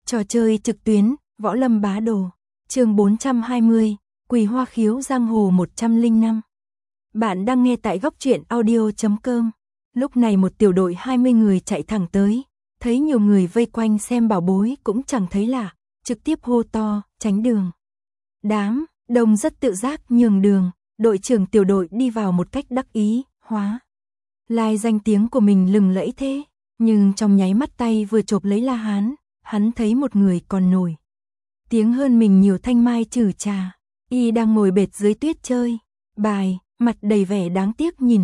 Trò chơi trực tuyến, Võ Lâm Bá Đồ. Chương 420, Quỳ Hoa Khiếu Giang Hồ 105. Bạn đang nghe tại góc truyện audio.com. Lúc này một tiểu đội 20 người chạy thẳng tới, thấy nhiều người vây quanh xem bảo bối cũng chẳng thấy lạ, trực tiếp hô to, tránh đường. Đám đông rất tự giác nhường đường, đội trưởng tiểu đội đi vào một cách đắc ý, hóa lai danh tiếng của mình lừng lẫy thế, nhưng trong nháy mắt tay vừa chộp lấy La Hán, hắn thấy một người còn nổi tiếng hơn mình nhiều thanh mai trừ trà, y đang ngồi bệt dưới tuyết chơi bài, mặt đầy vẻ đáng tiếc nhìn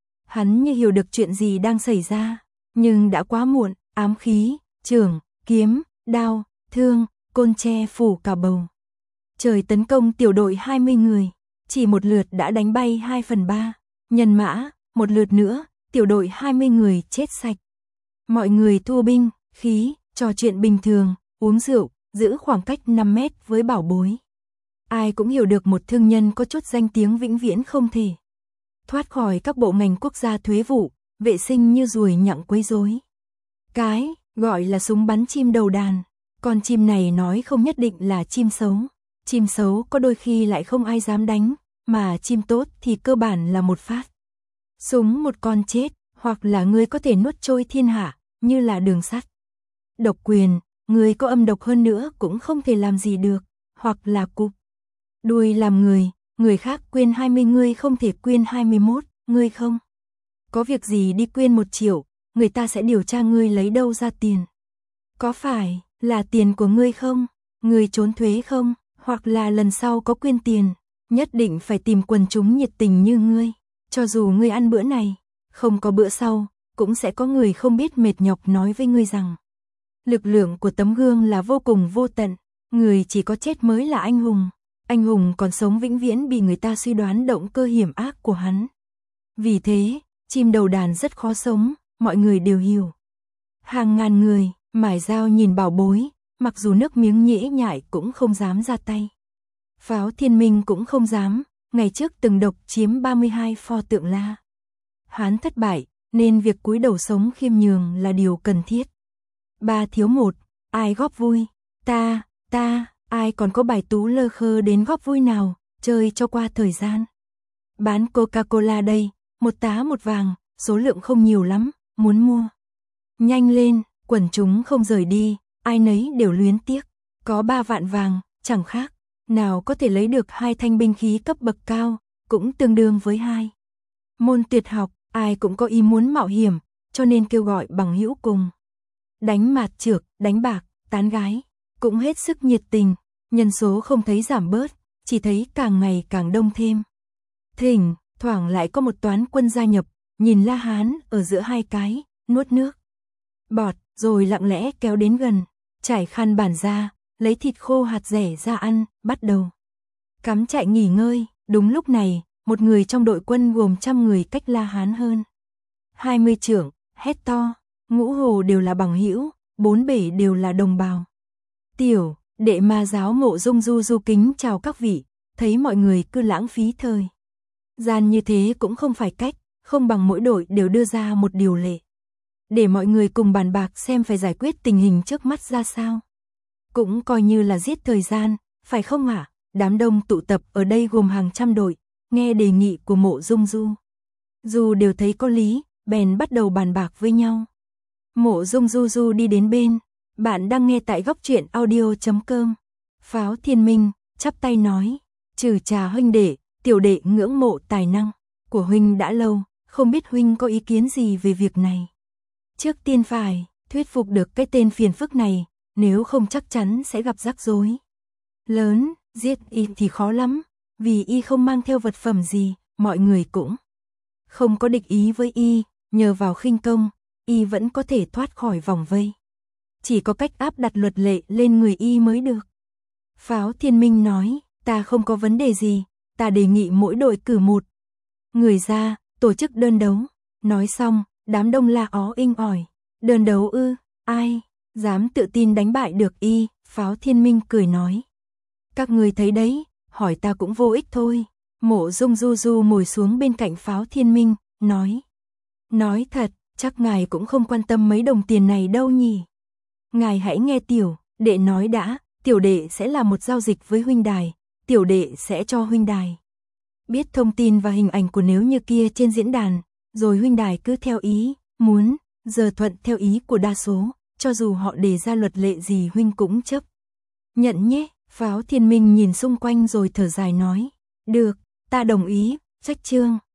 hắn như hiểu được chuyện gì đang xảy ra, nhưng đã quá muộn, ám khí, chưởng, kiếm, đao, thương, côn tre phủ cả bầu. Trời tấn công tiểu đội 20 người, chỉ một lượt đã đánh bay 2/3 nhân mã, một lượt nữa, tiểu đội 20 người chết sạch. Mọi người thua binh, khí, trò chuyện bình thường, uống rượu, giữ khoảng cách 5 mét với bảo bối. Ai cũng hiểu được một thương nhân có chút danh tiếng vĩnh viễn không thể thoát khỏi các bộ ngành quốc gia thuế vụ, vệ sinh như ruồi nhặng quấy rối. Cái gọi là súng bắn chim đầu đàn, con chim này nói không nhất định là chim xấu. Chim xấu có đôi khi lại không ai dám đánh, mà chim tốt thì cơ bản là một phát súng một con chết, hoặc là ngươi có thể nuốt trôi thiên hạ, như là Đường Sắt. Độc quyền, người có âm độc hơn nữa cũng không thể làm gì được, hoặc là cụp đuôi làm người khác quyên 20 ngươi không thể quyên 21, ngươi không có việc gì đi quyên 1 triệu, người ta sẽ điều tra ngươi lấy đâu ra tiền. Có phải là tiền của ngươi không? Ngươi trốn thuế không? Hoặc là lần sau có quyên tiền, nhất định phải tìm quần chúng nhiệt tình như ngươi. Cho dù ngươi ăn bữa này, không có bữa sau, cũng sẽ có người không biết mệt nhọc nói với ngươi rằng lực lượng của tấm gương là vô cùng vô tận, người chỉ có chết mới là anh hùng. Anh hùng còn sống vĩnh viễn bị người ta suy đoán động cơ hiểm ác của hắn. Vì thế, chim đầu đàn rất khó sống, mọi người đều hiểu. Hàng ngàn người, mải dao nhìn bảo bối, mặc dù nước miếng nhễ nhại cũng không dám ra tay. Pháo Thiên Minh cũng không dám, ngày trước từng độc chiếm 32 pho tượng La Hán thất bại, nên việc cúi đầu sống khiêm nhường là điều cần thiết. 3 thiếu 1, ai góp vui? Ta, ai còn có bài tú lơ khơ đến góp vui nào, chơi cho qua thời gian. Bán Coca-Cola đây, 1 tá 1 vàng, số lượng không nhiều lắm, muốn mua. Nhanh lên, quần chúng không rời đi, ai nấy đều luyến tiếc. Có 3 vạn vàng, chẳng khác nào có thể lấy được 2 thanh binh khí cấp bậc cao, cũng tương đương với 2 môn tuyệt học, ai cũng có ý muốn mạo hiểm, cho nên kêu gọi bằng hữu cùng đánh mạt chược, đánh bạc, tán gái, cũng hết sức nhiệt tình, nhân số không thấy giảm bớt, chỉ thấy càng ngày càng đông thêm. Thỉnh thoảng lại có một toán quân gia nhập, nhìn La Hán ở giữa hai cái, nuốt nước bọt, rồi lặng lẽ kéo đến gần, trải khăn bản ra, lấy thịt khô hạt dẻ ra ăn, bắt đầu cắm trại nghỉ ngơi. Đúng lúc này, một người trong đội quân gồm 100 người cách La Hán hơn 20 trượng, hét to, ngũ hồ đều là bằng hữu, 4 bể đều là đồng bào. Tiểu đệ Ma giáo Mộ Dung Du kính chào các vị, thấy mọi người cứ lãng phí thời gian như thế cũng không phải cách, không bằng mỗi đội đều đưa ra một điều lệ, để mọi người cùng bàn bạc xem phải giải quyết tình hình trước mắt ra sao. Cũng coi như là giết thời gian, phải không hả? Đám đông tụ tập ở đây gồm hàng trăm đội, nghe đề nghị của Mộ Dung Du đều thấy có lý, bèn bắt đầu bàn bạc với nhau. Mộ Dung Du đi đến bên, bạn đang nghe tại góc truyện audio.com. Pháo Thiên Minh chắp tay nói, trừ trà huynh đệ, tiểu đệ ngưỡng mộ tài năng của huynh đã lâu, không biết huynh có ý kiến gì về việc này. Trước tiên phải thuyết phục được cái tên phiền phức này, nếu không chắc chắn sẽ gặp rắc rối lớn. Giết y thì khó lắm, vì y không mang theo vật phẩm gì, mọi người cũng không có địch ý với y, nhờ vào khinh công, y vẫn có thể thoát khỏi vòng vây. Chỉ có cách áp đặt luật lệ lên người y mới được. Pháo Thiên Minh nói, ta không có vấn đề gì, ta đề nghị mỗi đội cử 1 người ra, tổ chức đơn đấu. Nói xong, đám đông la ó inh ỏi. Đơn đấu ư? Ai dám tự tin đánh bại được y? Pháo Thiên Minh cười nói, các người thấy đấy, hỏi ta cũng vô ích thôi. Mộ Dung Du ngồi xuống bên cạnh Pháo Thiên Minh, nói thật, chắc ngài cũng không quan tâm mấy đồng tiền này đâu nhỉ. Ngài hãy nghe tiểu Đệ nói đã, tiểu đệ sẽ làm một giao dịch với huynh đài, tiểu đệ sẽ cho huynh đài biết thông tin và hình ảnh của nếu như kia trên diễn đàn, rồi huynh đài cứ theo ý, muốn, giờ thuận theo ý của đa số, cho dù họ đề ra luật lệ gì huynh cũng chấp nhận nhé. Pháo Thiên Minh nhìn xung quanh rồi thở dài nói, được, ta đồng ý, Trách Chương.